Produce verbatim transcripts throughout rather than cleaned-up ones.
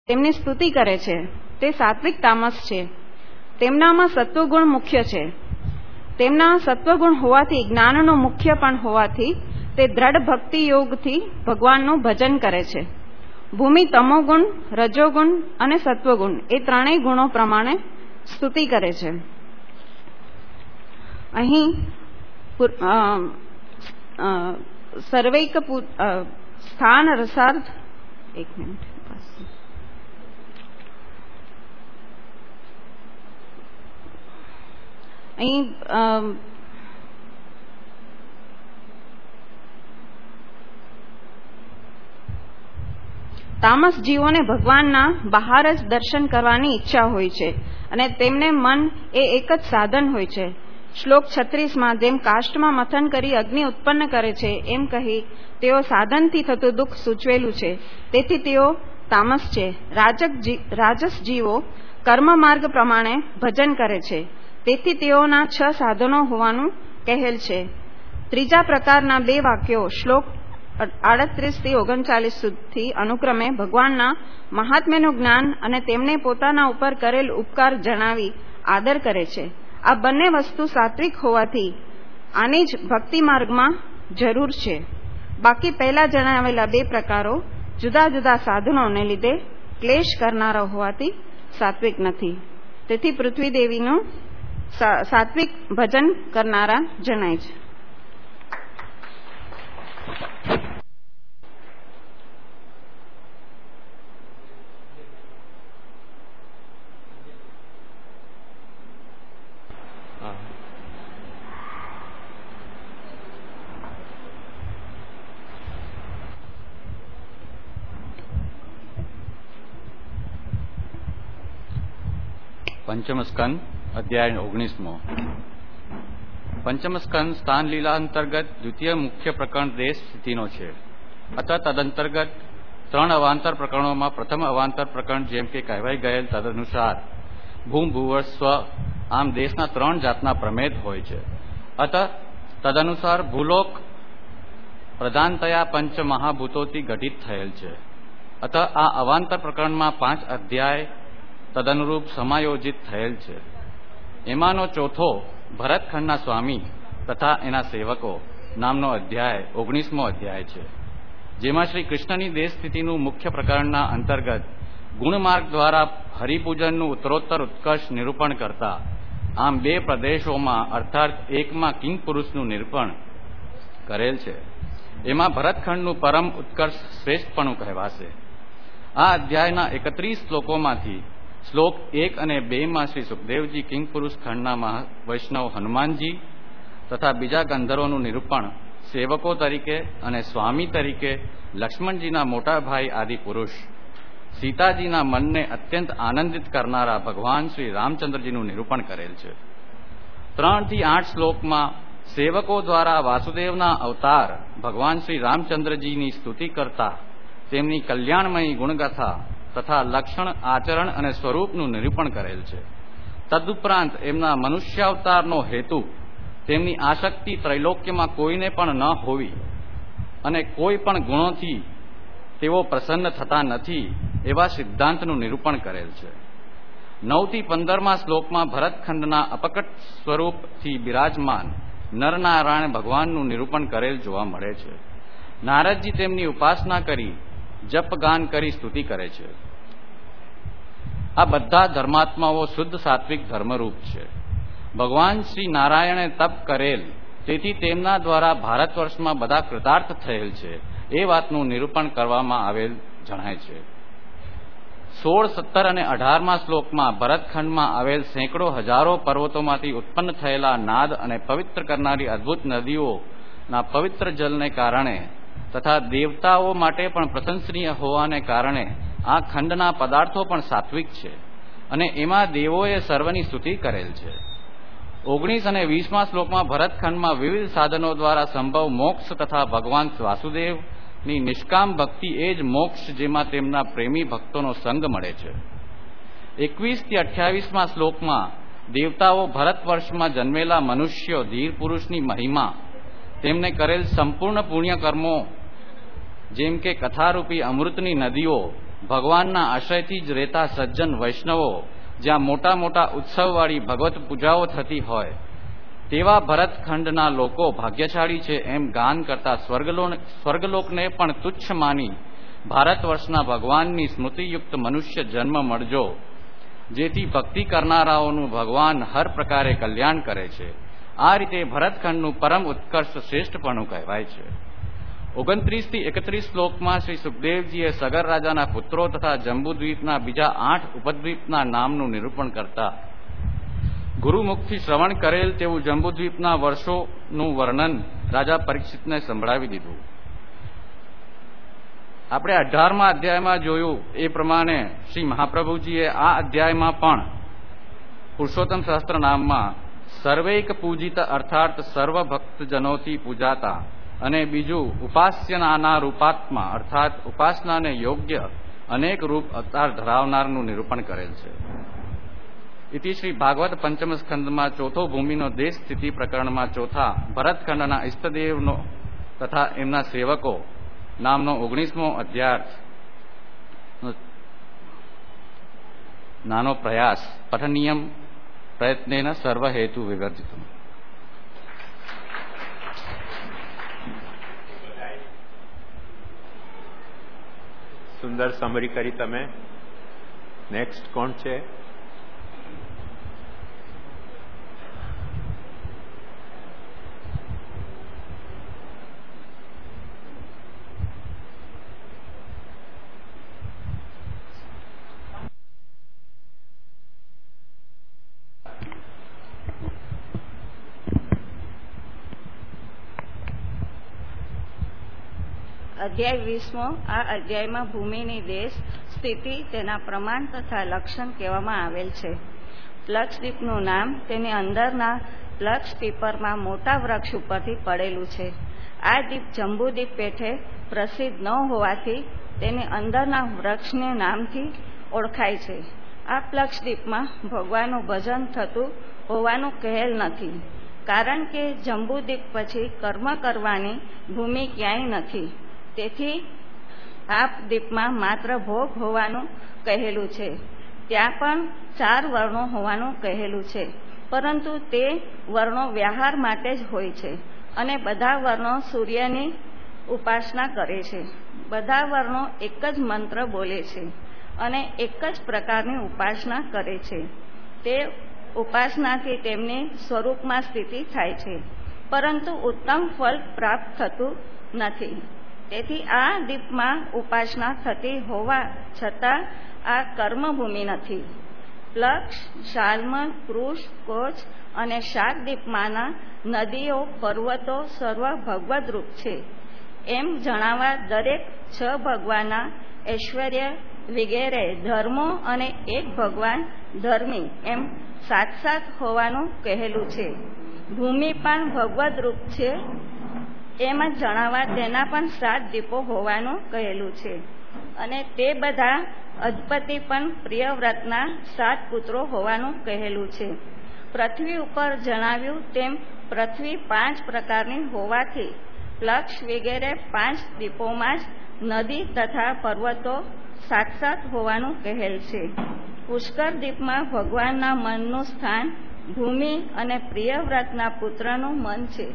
તેમની સ્તુતિ કરે છે તે સાત્વિક તામસ છે. તેમનામાં સત્વગુણ મુખ્ય છે. તેમના સત્વગુણ હોવાથી, જ્ઞાનનો મુખ્ય પણ હોવાથી તે દ્રઢ ભક્તિ યોગથી ભગવાનનું ભજન કરે છે. ભૂમિ તમોગુણ, રજોગુણ અને સત્વગુણ એ ત્રણેય ગુણો પ્રમાણે સ્તુતિ કરે છે. અહીં સર્વૈક સ્થાન રસાર્થ એક મિનિટ અહીં તામસ જીવોને ભગવાનના બહાર જ દર્શન કરવાની ઈચ્છા હોય છે અને તેમને મન એ એક જ સાધન હોય છે. શ્લોક છત્રીસમાં જેમ કાષ્ટમાં મથન કરી અગ્નિ ઉત્પન્ન કરે છે એમ કહી તેઓ સાધનથી થતું દુઃખ સૂચવેલું છે. તેથી તેઓ તામસ છે. રાજક રાજસ જીવો કર્મ માર્ગ પ્રમાણે ભજન કરે છે. તેથી તેઓના છ સાધનો હોવાનું કહેલ છે. ત્રીજા પ્રકારના બે વાક્યો શ્લોક આડત્રીસ થી ઓગણચાલીસ સુધી અનુક્રમે ભગવાનના મહાત્મ્યનું જ્ઞાન અને તેમને પોતાના ઉપર કરેલ ઉપકાર જણાવી આદર કરે છે. આ બંને વસ્તુ સાત્વિક હોવાથી આની જ ભક્તિ માર્ગમાં જરૂર છે. બાકી પહેલા જણાવેલા બે પ્રકારો જુદા જુદા સાધનોને લીધે ક્લેશ કરનારા હોવાથી સાત્વિક નથી. તેથી પૃથ્વી દેવીનું સાત્વિક ભજન કરનારા જણાય છે. પંચમ સ્કંદ અધ્યાય ઓગણીસમો. પંચમ સ્કંદ સ્થાન લીલા અંતર્ગત દ્વિતીય મુખ્ય પ્રકરણ દેશ સ્થિતિનો છે. અત તદંતર્ગત ત્રણ અવાંતર પ્રકરણોમાં પ્રથમ અવાંતર પ્રકરણ જેમ કે કહેવાઈ ગયેલ તદનુસાર ભૂમ ભૂવર સ્વ આમ દેશના ત્રણ જાતના પ્રમેદ હોય છે. અત તદનુસાર ભૂલોક પ્રધાનતયા પંચ મહાભૂતોથી ગઠિત થયેલ છે. અત આ અવાંતર પ્રકરણમાં પાંચ અધ્યાય તદનુરૂપ સમાયોજિત થયેલ છે. એમાંનો ચોથો ભરતખંડના સ્વામી તથા એના સેવકો નામનો અધ્યાય ઓગણીસમો અધ્યાય છે, જેમાં શ્રી કૃષ્ણની દેશ સ્થિતિનું મુખ્ય પ્રકરણના અંતર્ગત ગુણમાર્ગ દ્વારા હરિપૂજનનું ઉત્તરોત્તર ઉત્કર્ષ નિરૂપણ કરતા આમ બે પ્રદેશોમાં અર્થાત એકમાં કિંગ પુરુષનું નિરૂપણ કરેલ છે. એમાં ભરતખંડનું પરમ ઉત્કર્ષ શ્રેષ્ઠપણું કહેવાશે. આ અધ્યાયના એકત્રીસ શ્લોકોમાંથી શ્લોક એક અને બે માં શ્રી સુખદેવજી કિંગ પુરુષ ખંડના વૈષ્ણવ હનુમાનજી તથા બીજા ગંધર્વોનું નિરૂપણ સેવકો તરીકે અને સ્વામી તરીકે લક્ષ્મણજીના મોટા ભાઈ આદિ પુરુષ, સીતાજીના મનને અત્યંત આનંદિત કરનારા ભગવાન શ્રી રામચંદ્રજીનું નિરૂપણ કરેલ છે. ત્રણ થી આઠ શ્લોકમાં સેવકો દ્વારા વાસુદેવના અવતાર ભગવાન શ્રી રામચંદ્રજીની સ્તુતિ કરતા તેમની કલ્યાણમયી ગુણગાથા તથા લક્ષણ, આચરણ અને સ્વરૂપનું નિરૂપણ કરેલ છે. તદુપરાંત એમના મનુષ્યાવતારનો હેતુ તેમની આસક્તિ ત્રૈલોક્યમાં કોઈને પણ ન હોવી અને કોઈ પણ ગુણોથી તેઓ પ્રસન્ન થતા નથી એવા સિદ્ધાંતનું નિરૂપણ કરેલ છે. નવ થી પંદરમા શ્લોકમાં ભરતખંડના અપકટ સ્વરૂપથી બિરાજમાન નરનારાયણ ભગવાનનું નિરૂપણ કરેલ જોવા મળે છે. નારદજી તેમની ઉપાસના કરી જપગાન કરી સ્તુતિ કરે છે. આ બધા ધર્માત્માઓ શુદ્ધ સાત્વિક ધર્મરૂપ છે. ભગવાન શ્રી નારાયણે તપ કરેલ, તેથી તેમના દ્વારા ભારત વર્ષમાં બધા કૃતાર્થ થયેલ છે એ વાતનું નિરૂપણ કરવામાં આવેલ જણાય છે. સોળ, સત્તર અને અઢારમા શ્લોકમાં ભરતખંડમાં આવેલ સેંકડો હજારો પર્વતોમાંથી ઉત્પન્ન થયેલા નાદ અને પવિત્ર કરનારી અદ્ભુત નદીઓના પવિત્ર જલને કારણે તથા દેવતાઓ માટે પણ પ્રશંસનીય હોવાને કારણે આ ખંડના પદાર્થો પણ સાત્વિક છે અને એમાં દેવોએ સર્વની સ્તુતિ કરેલ છે. ઓગણીસ અને વીસમા શ્લોકમાં ભરતખંડમાં વિવિધ સાધનો દ્વારા સંભવ મોક્ષ તથા ભગવાન વાસુદેવની નિષ્કામ ભક્તિ એ જ મોક્ષ જેમાં તેમના પ્રેમી ભક્તોનો સંગ મળે છે. એકવીસ થી અઠ્યાવીસમા શ્લોકમાં દેવતાઓ ભરત વર્ષમાં જન્મેલા મનુષ્યો ધીર પુરુષની મહિમા, તેમને કરેલ સંપૂર્ણ પુણ્ય કર્મો જેમ કે કથારૂપી અમૃતની નદીઓ ભગવાનના આશ્રયથી જ રહેતા સજ્જન વૈષ્ણવો જ્યાં મોટા મોટા ઉત્સવવાળી ભગવત પૂજાઓ થતી હોય તેવા ભરતખંડના લોકો ભાગ્યશાળી છે એમ ગાન કરતા સ્વર્ગલોકને પણ તુચ્છ માની ભારત વર્ષના ભગવાનની સ્મૃતિયુક્ત મનુષ્ય જન્મ મળજો, જેથી ભક્તિ કરનારાઓનું ભગવાન હર પ્રકારે કલ્યાણ કરે છે. આ રીતે ભરતખંડનું પરમ ઉત્કર્ષ શ્રેષ્ઠપણું કહેવાય છે. ઓગણત્રીસ થી એકત્રીસ શ્લોકમાં શ્રી સુખદેવજીએ સગર રાજાના પુત્રો તથા જંબુદ્વીપના બીજા આઠ ઉપદ્વીપના નામનું નિરૂપણ કરતા ગુરુમુખથી શ્રવણ કરેલ તેવું જંબુદ્વીપના વર્ષોનું વર્ણન રાજા પરીક્ષિતને સંભળાવી દીધું. આપણે અઢારમા અધ્યાયમાં જોયું એ પ્રમાણે શ્રી મહાપ્રભુજીએ આ અધ્યાયમાં પણ પુરુષોત્તમ સહસ્ત્ર નામમાં સર્વૈક પૂજિત અર્થાત સર્વ ભક્તજનોથી પૂજાતા અને બીજું ઉપાસ્યનાના રૂપાત્મા અર્થાત ઉપાસનાને યોગ્ય અનેક રૂપ અવતાર ધરાવનારનું નિરૂપણ કરેલ છે. ઇતિ શ્રી ભાગવત પંચમ સ્કંદમાં ચોથો ભૂમિનો દેશ સ્થિતિ પ્રકરણમાં ચોથા ભરતખંડના ઇષ્ટદેવનો તથા એમના સેવકો નામનો ઓગણીસમો અધ્યાય નાનો પ્રયાસ પઠનીયમ પ્રયત્નેન સર્વ હેતુ વિવર્જિતમ. સુંદર સમરી કરી તમે. નેક્સ્ટ કોણ છે? અધ્યાય વીસમો. આ અધ્યાયમાં ભૂમિની દેશ સ્થિતિ, તેના પ્રમાણ તથા લક્ષણ કહેવામાં આવેલ છે. પ્લક્ષદ્વીપનું નામ તેની અંદરના પ્લક્ષ પીપરમાં મોટા વૃક્ષ ઉપરથી પડેલું છે. આ દ્વીપ જંબુદ્વીપ પેઠે પ્રસિદ્ધ ન હોવાથી તેની અંદરના વૃક્ષને નામથી ઓળખાય છે. આ પ્લક્ષદ્વીપમાં ભગવાનનું ભજન થતું હોવાનું કહેલ નથી, કારણ કે જંબુદ્વીપ પછી કર્મ કરવાની ભૂમિ ક્યાંય નથી. તેથી આ દ્વીપમાં માત્ર ભોગ હોવાનું કહેલું છે. ત્યાં પણ ચાર વર્ણો હોવાનું કહેલું છે, પરંતુ તે વર્ણો વ્યવહાર માટે જ હોય છે અને બધા વર્ણો સૂર્યની ઉપાસના કરે છે. બધા વર્ણો એક જ મંત્ર બોલે છે અને એક જ પ્રકારની ઉપાસના કરે છે. તે ઉપાસનાથી તેમની સ્વરૂપમાં સ્થિતિ થાય છે, પરંતુ ઉત્તમ ફળ પ્રાપ્ત થતું નથી. તેથી આ દ્વીપમાં ઉપાસના થતી હોવા છતાં આ કર્મભૂમિ નથી. પ્લક્ષ, શાલ્મલ, કૃષ, કોચ અને શાક દ્વીપમાંના નદીઓ, પર્વતો સર્વ ભગવદરૂપ છે એમ જણાવવા દરેક છ ભગવાનના ઐશ્વર્ય વગેરે ધર્મો અને એક ભગવાન ધર્મી એમ સાત સાત હોવાનું કહેલું છે. ભૂમિ પણ ભગવદરૂપ છે એમ જ જણાવવા તેના પણ સાત દીપો હોવાનું કહેલું છે. અને તે બધા અધિપતિ પણ પ્રિયવ્રતના સાત પુત્રો હોવાનું કહેલું છે. પૃથ્વી ઉપર જણાવ્યું તેમ પૃથ્વી પાંચ પ્રકારની હોવાથી પ્લક્ષ વગેરે પાંચ દીપોમાં જ નદી તથા પર્વતો સાત સાત હોવાનું કહેલ છે. પુષ્કર દ્વીપમાં ભગવાનના મનનું સ્થાન ભૂમિ અને પ્રિયવ્રતના પુત્રનું મન છે.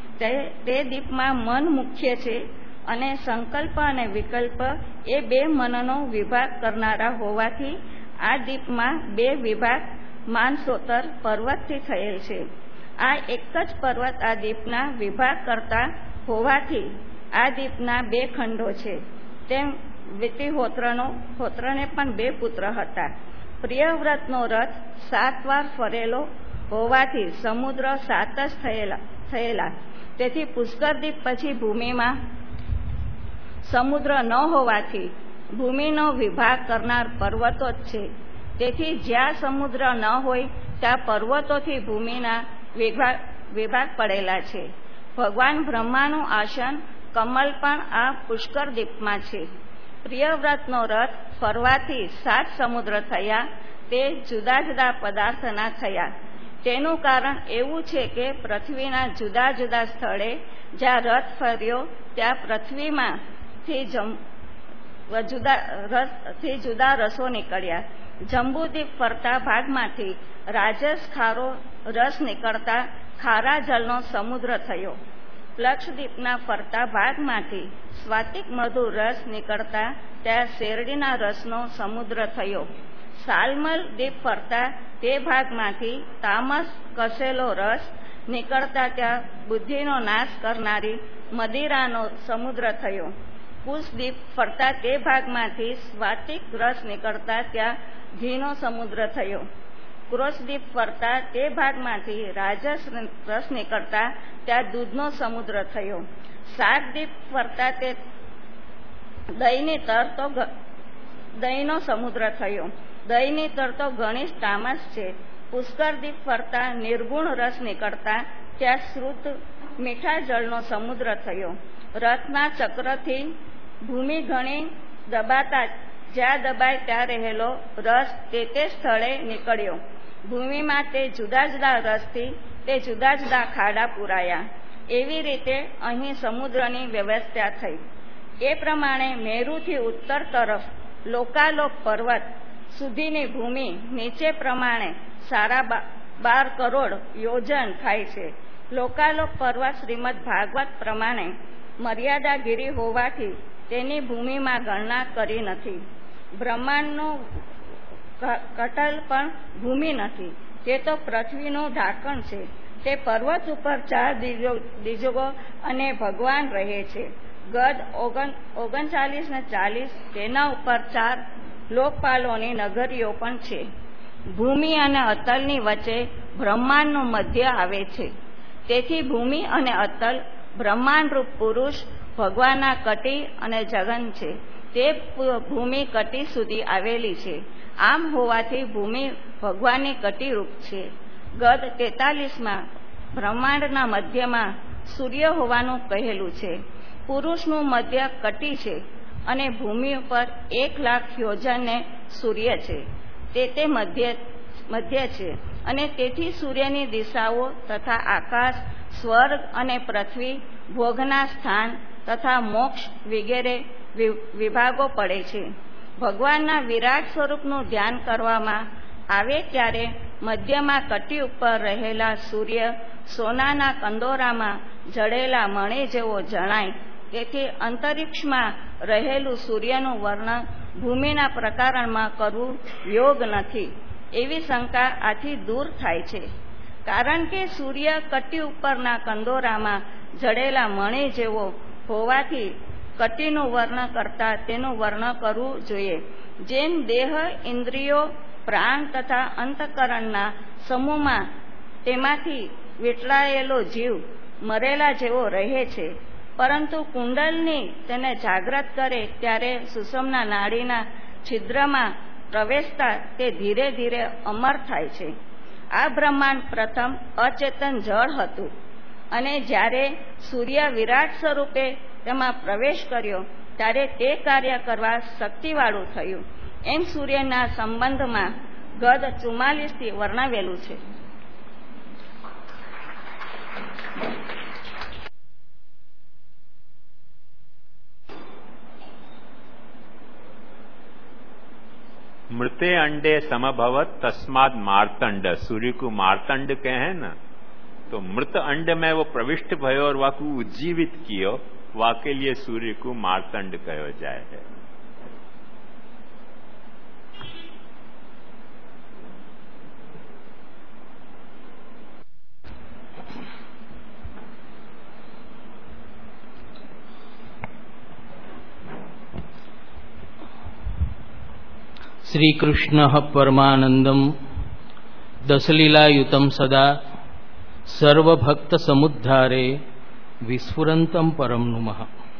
તે દ્વીપમાં મન મુખ્ય છે અને સંકલ્પ અને વિકલ્પ એ બે મનનો વિભાગ કરનારા હોવાથી આ દ્વીપમાં બે વિભાગ માનસોતર પર્વતથી થયેલ છે. આ એક જ પર્વત આ દ્વીપના વિભાગ કરતા હોવાથી આ દ્વીપના બે ખંડો છે. તેમ વિતિહોત્રનો હોત્રને પણ બે પુત્ર હતા. પ્રિયવ્રતનો રથ સાત વાર ફરેલો હોવાથી સમુદ્ર સાત જ થયેલા થયેલા તેથી પુષ્કર દ્વીપ પછી ભૂમિમાં સમુદ્ર ન હોવાથી ભૂમિનો વિભાગ કરનાર પર્વતો જ છે. તેથી જ્યાં સમુદ્ર ન હોય ત્યાં પર્વતોથી ભૂમિના વિભાગ વિભાગ પડેલા છે. ભગવાન બ્રહ્માનું આસન કમલ પણ આ પુષ્કર દ્વીપમાં છે. પ્રિયવ્રતનો રથ ફરવાથી સાત સમુદ્ર થયા, તે જુદા જુદા પદાર્થના થયા. તેનું કારણ એવું છે કે પૃથ્વીના જુદા જુદા સ્થળે જ્યાં રથ ફર્યો ત્યાં પૃથ્વીમાંથી જુદા રસથી જુદા રસો નીકળ્યા. જંબુદ્વીપ ફરતા ભાગમાંથી રાજસ ખારો રસ નીકળતા ખારા જળનો સમુદ્ર થયો. લક્ષદ્વીપના ફરતા ભાગમાંથી સ્વાતિક મધુ રસ નીકળતા ત્યાં શેરડીના રસનો સમુદ્ર થયો. સાલમલ દ્વીપ ફરતા તે ભાગમાંથી તામસ કસેલો રસ નીકળતા ત્યાં બુદ્ધિનો નાશ કરનારી મદિરાનો સમુદ્ર થયો. કુશદ્વીપ ફરતા તે ભાગમાંથી સ્વાતિક રસ નીકળતા ત્યાં ઘીનો સમુદ્ર થયો. ક્રોશદ્વીપ ફરતા તે ભાગમાંથી રાજસ રસ નીકળતા ત્યાં દૂધનો સમુદ્ર થયો. શાકદ્વીપ ફરતા તે દહીંની તરતો દહીંનો સમુદ્ર થયો. દહીંની તરતો ગણેશ તામસ છે. પુષ્કરદ્વીપ ફરતા નિર્ગુણ રસ નીકળતા ત્યાં શ્રુત મીઠા જળનો સમુદ્ર થયો. રથના ચક્રથી ભૂમિ ઘણી દબાતા જ્યાં દબાય ત્યાં રહેલો રસ તે તે સ્થળે નીકળ્યો. ભૂમિમાં તે જુદા જુદા રસથી તે જુદા જુદા ખાડા પૂરાયા. એવી રીતે અહીં સમુદ્રની વ્યવસ્થા થઈ. એ પ્રમાણે મેરુથી ઉત્તર તરફ લોકાલોક પર્વત સુધીની ભૂમિ નીચે પ્રમાણે સાડા બાર કરોડ યોજન થાય છે. લોકાલોક પર્વત શ્રીમદ ભાગવત પ્રમાણે મર્યાદાગીરી હોવાથી તેની ભૂમિમાં ગણના કરી નથી. બ્રહ્માંડનું કટલ પણ ભૂમિ નથી, તે તો પૃથ્વીનું ઢાંકણ છે. તે પર્વત ઉપર ચાર દિજો અને ભગવાન રહે છે. ગદ ઓગણ ઓગણચાલીસ ને ચાલીસ તેના ઉપર ચાર લોકપાલોની નગરીઓ પણ છે. ભૂમિ અને અતલની વચ્ચે બ્રહ્માંડનું મધ્ય આવે છે. તેથી ભૂમિ અને અતલ બ્રહ્માંડરૂપ પુરુષ ભગવાનના કટી અને જગન છે. તે ભૂમિ કટી સુધી આવેલી છે. આમ હોવાથી ભૂમિ ભગવાનની કટીરૂપ છે. ગદ તેતાલીસમાં બ્રહ્માંડના મધ્યમાં સૂર્ય હોવાનું કહેલું છે. પુરુષનું મધ્ય કટી છે અને ભૂમિ ઉપર એક લાખ યોજનને સૂર્ય છે. તે તે મધ્ય મધ્ય છે અને તેથી સૂર્યની દિશાઓ તથા આકાશ, સ્વર્ગ અને પૃથ્વી, ભોગના સ્થાન તથા મોક્ષ વગેરે વિભાગો પડે છે. ભગવાનના વિરાટ સ્વરૂપનું ધ્યાન કરવામાં આવે ત્યારે મધ્યમાં કટી ઉપર રહેલા સૂર્ય સોનાના કંદોરામાં જડેલા મણી જેવો જણાય. તેથી અંતરિક્ષમાં રહેલું સૂર્યનું વર્ણન ભૂમિના પ્રકારણમાં કરવું યોગ નથી એવી શંકા આથી દૂર થાય છે. કારણ કે સૂર્ય કટી ઉપરના કંદોરામાં જડેલા મણી જેવો હોવાથી કટીનું વર્ણન કરતા તેનું વર્ણન કરવું જોઈએ. જેમ દેહ, ઇન્દ્રિયો, પ્રાણ તથા અંતઃકરણના સમૂહમાં તેમાંથી વીંટળાયેલો જીવ મરેલા જેવો રહે છે, પરંતુ કુંડલની તેને જાગ્રત કરે ત્યારે સુષુમ્ના નાડીના છિદ્રમાં પ્રવેશતા તે ધીરે ધીરે અમર થાય છે. આ બ્રહ્માંડ પ્રથમ અચેતન જળ હતું અને જ્યારે સૂર્ય વિરાટ સ્વરૂપે તેમાં પ્રવેશ કર્યો ત્યારે તે કાર્ય કરવા શક્તિવાળું થયું. એમ સૂર્યના સંબંધમાં ગદ ચુમ્માલીસથી વર્ણવેલું છે. मृते अंडे समभवत तस्माद मार्तंड. सूर्य को मार्तंड कहे ना, तो मृत अंड में वो प्रविष्ट भयो और वाकू उज्जीवित कियो, वाके लिए सूर्य को मार्तंड कहो जाए है. श्रीकृष्ण परमानंदम दशलीलायुतम सदा सर्वभक्त समुद्धारे विस्फुरंतम परम नुमः.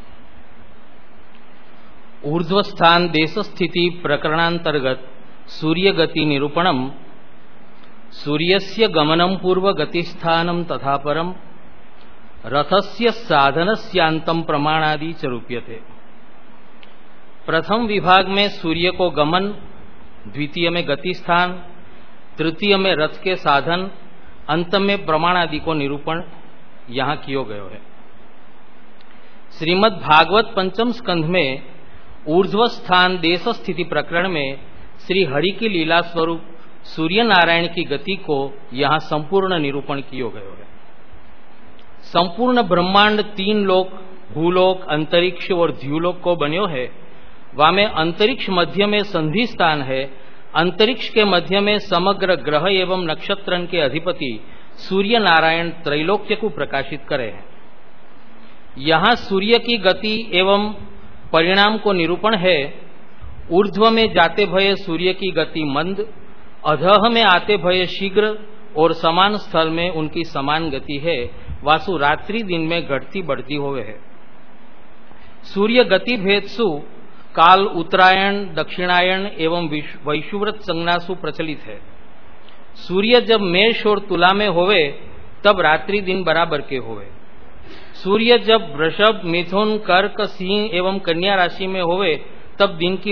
ऊर्ध्वस्थान देशस्थिति प्रकरणांतर्गत सूर्यगति निरूपणम सूर्यस्य गमनं पूर्वगतिस्थानं तथा परम रथस्य साधनस्यांतं प्रमाणादि च रूप्यते. प्रथम विभाग में सूर्य को गमन, द्वितीय में गति स्थान, तृतीय में रथ के साधन, अंत में प्रमाण आदि को निरूपण यहाँ किया गया है. श्रीमद् भागवत पंचम स्कंध में ऊर्ध्व स्थान देश स्थिति प्रकरण में श्री हरि की लीला स्वरूप सूर्य नारायण की गति को यहाँ संपूर्ण निरूपण कियो गयो है। संपूर्ण ब्रह्मांड तीन लोक भूलोक, अंतरिक्ष और द्युलोक को बन्यो है। वामे अंतरिक्ष मध्य में संधि स्थान है। अंतरिक्ष के मध्य में समग्र ग्रह एवं नक्षत्रन के अधिपति सूर्य नारायण त्रैलोक्य को प्रकाशित करे हैं। यहाँ सूर्य की गति एवं परिणाम को निरूपण है। ऊर्ध्व में जाते भये सूर्य की गति मंद, अधः में आते भये शीघ्र और समान स्थल में उनकी समान गति है। वासु रात्रि दिन में घटती बढ़ती होवे है। सूर्य गति भेदसु काल उत्तरायण, दक्षिणायन एवं वैशुव्रत संज्ञासु प्रचलित है। सूर्य जब मेष और तुला में होवे तब रात्रि दिन बराबर के होवे। सूर्य जब वृषभ, मिथुन, कर्क, सिंह एवं कन्या राशि में होवे तब दिन की